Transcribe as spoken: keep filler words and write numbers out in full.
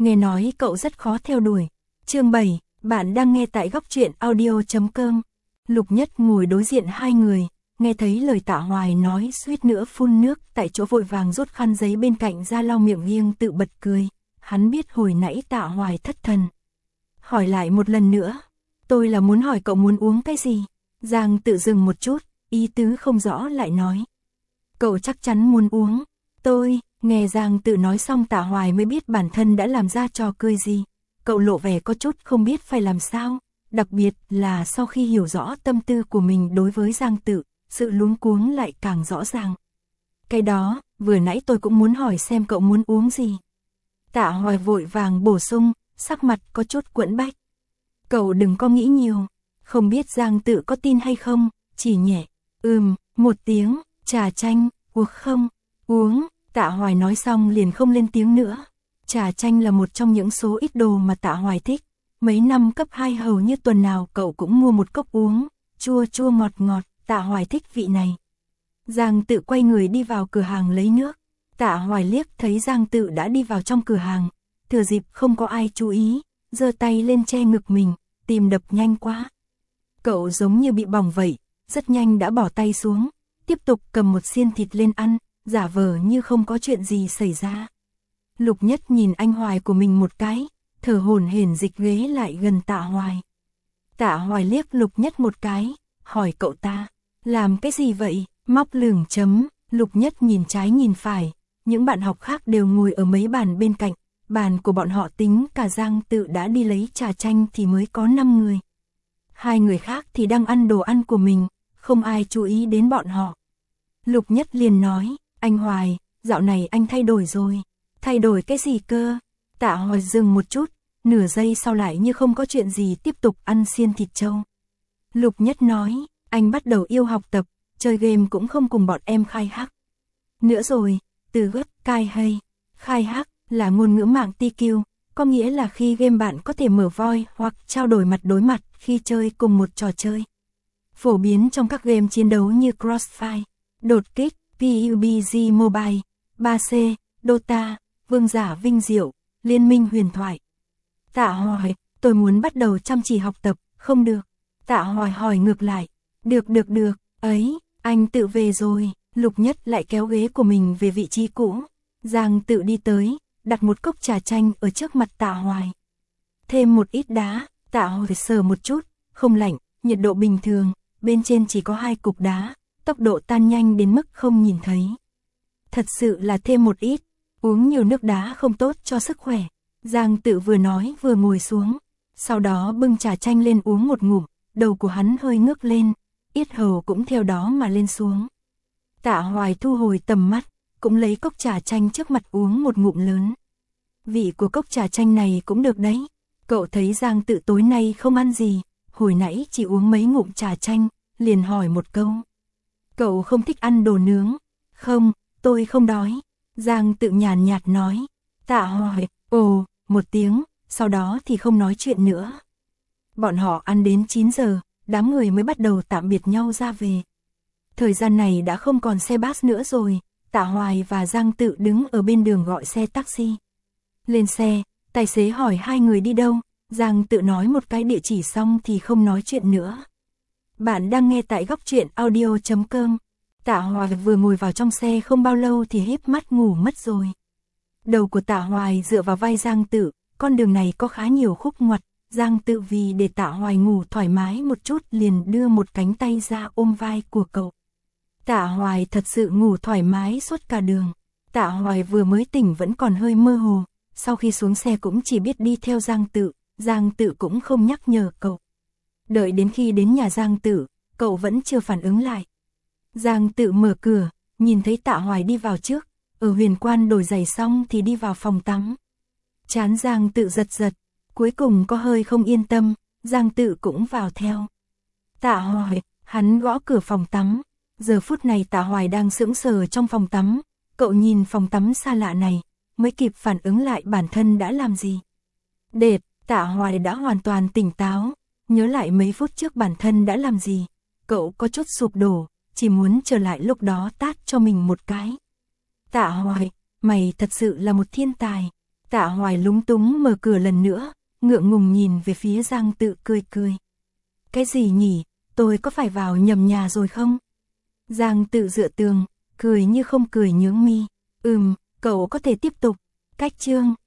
nghe nói cậu rất khó theo đuổi. Chương bảy, bạn đang nghe tại góc truyện audio chấm com. Lục Nhất ngồi đối diện hai người, nghe thấy lời Tạ Hoài nói suýt nữa phun nước, tại chỗ vội vàng rút khăn giấy bên cạnh ra lau miệng nghiêng tự bật cười. Hắn biết hồi nãy Tạ Hoài thất thần. Hỏi lại một lần nữa, tôi là muốn hỏi cậu muốn uống cái gì? Giang Tự dừng một chút, ý tứ không rõ lại nói. Cậu chắc chắn muốn uống. Tôi, nghe Giang Tự nói xong Tạ Hoài mới biết bản thân đã làm ra trò cười gì. Cậu lộ vẻ có chút không biết phải làm sao, đặc biệt là sau khi hiểu rõ tâm tư của mình đối với Giang Tự, sự luống cuống lại càng rõ ràng. Cái đó, vừa nãy tôi cũng muốn hỏi xem cậu muốn uống gì. Tạ Hoài vội vàng bổ sung, sắc mặt có chút quẫn bách. Cậu đừng có nghĩ nhiều, không biết Giang Tự có tin hay không, chỉ nhẹ, ừm, một tiếng, trà chanh, uống không, uống. Tạ Hoài nói xong liền không lên tiếng nữa. Trà chanh là một trong những số ít đồ mà Tạ Hoài thích. Mấy năm cấp hai hầu như tuần nào cậu cũng mua một cốc uống, chua chua ngọt ngọt, Tạ Hoài thích vị này. Giang Tự quay người đi vào cửa hàng lấy nước. Tạ Hoài liếc thấy Giang Tự đã đi vào trong cửa hàng, thừa dịp không có ai chú ý, giơ tay lên che ngực mình, tim đập nhanh quá. Cậu giống như bị bỏng vậy, rất nhanh đã bỏ tay xuống, tiếp tục cầm một xiên thịt lên ăn, giả vờ như không có chuyện gì xảy ra. Lục Nhất nhìn anh Hoài của mình một cái, thở hổn hển dịch ghế lại gần Tạ Hoài. Tạ Hoài liếc Lục Nhất một cái, hỏi cậu ta, làm cái gì vậy, móc lửng chấm. Lục Nhất nhìn trái nhìn phải, những bạn học khác đều ngồi ở mấy bàn bên cạnh, bàn của bọn họ tính cả Giang Tự đã đi lấy trà chanh thì mới có năm người. Hai người khác thì đang ăn đồ ăn của mình, không ai chú ý đến bọn họ. Lục Nhất liền nói, anh Hoài, dạo này anh thay đổi rồi. Thay đổi cái gì cơ? Tạ Hoài dừng một chút, nửa giây sau lại như không có chuyện gì tiếp tục ăn xiên thịt trâu. Lục Nhất nói, anh bắt đầu yêu học tập, chơi game cũng không cùng bọn em khai hắc. Nữa rồi, từ gấp cai hay, khai hắc là ngôn ngữ mạng tê quy, có nghĩa là khi game bạn có thể mở voi hoặc trao đổi mặt đối mặt khi chơi cùng một trò chơi. Phổ biến trong các game chiến đấu như Crossfire, Đột Kích, pê u bê giê Mobile, ba C, Dota, Vương giả Vinh Diệu, Liên minh huyền thoại. Tạ Hoài, tôi muốn bắt đầu chăm chỉ học tập, không được. Tạ Hoài hỏi ngược lại, được được được, ấy, anh Tự về rồi. Lục Nhất lại kéo ghế của mình về vị trí cũ. Giang Tự đi tới, đặt một cốc trà chanh ở trước mặt Tạ Hoài. Thêm một ít đá, Tạ Hoài sờ một chút, không lạnh, nhiệt độ bình thường, bên trên chỉ có hai cục đá, tốc độ tan nhanh đến mức không nhìn thấy. Thật sự là thêm một ít, uống nhiều nước đá không tốt cho sức khỏe. Giang Tự vừa nói vừa ngồi xuống, sau đó bưng trà chanh lên uống một ngụm, đầu của hắn hơi ngước lên, yết hầu cũng theo đó mà lên xuống. Tạ Hoài thu hồi tầm mắt, cũng lấy cốc trà chanh trước mặt uống một ngụm lớn. Vị của cốc trà chanh này cũng được đấy. Cậu thấy Giang Tự tối nay không ăn gì, hồi nãy chỉ uống mấy ngụm trà chanh, liền hỏi một câu. Cậu không thích ăn đồ nướng? Không, tôi không đói. Giang Tự nhàn nhạt nói. Tạ Hoài, ồ, một tiếng, sau đó thì không nói chuyện nữa. Bọn họ ăn đến chín giờ, đám người mới bắt đầu tạm biệt nhau ra về. Thời gian này đã không còn xe bus nữa rồi, Tạ Hoài và Giang Tự đứng ở bên đường gọi xe taxi. Lên xe, tài xế hỏi hai người đi đâu, Giang Tự nói một cái địa chỉ xong thì không nói chuyện nữa. Bạn đang nghe tại góc truyện audio chấm com. Tạ Hoài vừa ngồi vào trong xe không bao lâu thì híp mắt ngủ mất rồi. Đầu của Tạ Hoài dựa vào vai Giang Tự, con đường này có khá nhiều khúc ngoặt, Giang Tự vì để Tạ Hoài ngủ thoải mái một chút liền đưa một cánh tay ra ôm vai của cậu. Tạ Hoài thật sự ngủ thoải mái suốt cả đường. Tạ Hoài vừa mới tỉnh vẫn còn hơi mơ hồ, sau khi xuống xe cũng chỉ biết đi theo Giang Tự, Giang Tự cũng không nhắc nhở cậu. Đợi đến khi đến nhà Giang Tự, cậu vẫn chưa phản ứng lại. Giang Tự mở cửa, nhìn thấy Tạ Hoài đi vào trước, ở huyền quan đổi giày xong thì đi vào phòng tắm. Trán Giang Tự giật giật, cuối cùng có hơi không yên tâm, Giang Tự cũng vào theo. Tạ Hoài, hắn gõ cửa phòng tắm. Giờ phút này Tạ Hoài đang sững sờ trong phòng tắm, cậu nhìn phòng tắm xa lạ này, mới kịp phản ứng lại bản thân đã làm gì. Đệt, Tạ Hoài đã hoàn toàn tỉnh táo, nhớ lại mấy phút trước bản thân đã làm gì, cậu có chút sụp đổ, chỉ muốn trở lại lúc đó tát cho mình một cái. Tạ Hoài, mày thật sự là một thiên tài. Tạ Hoài lúng túng mở cửa lần nữa, ngượng ngùng nhìn về phía Giang Tự cười cười. Cái gì nhỉ, tôi có phải vào nhầm nhà rồi không? Giang Tự dựa tường, cười như không cười nhướng mi. Ừm, cậu có thể tiếp tục. Cách chương